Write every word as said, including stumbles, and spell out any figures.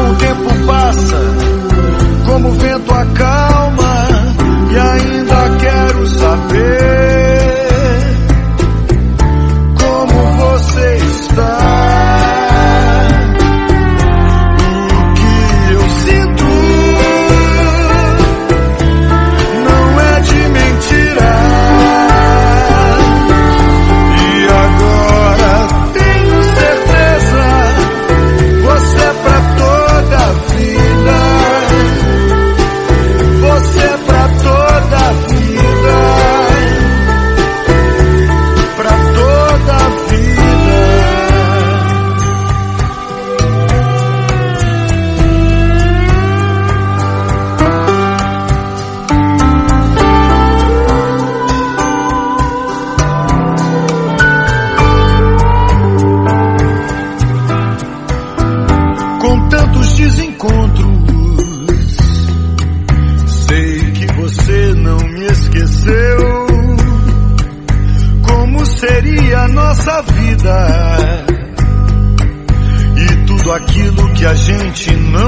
O tempo passa, como o vento acalma, e ainda quero saber como você está. O que eu sinto não é de mentira, e agora tenho certeza, você é pra toda a vida, você é pra toda a vida, pra toda a vida. Com tantos desencontros, sei que você não me esqueceu. Como seria a nossa vida e tudo aquilo que a gente não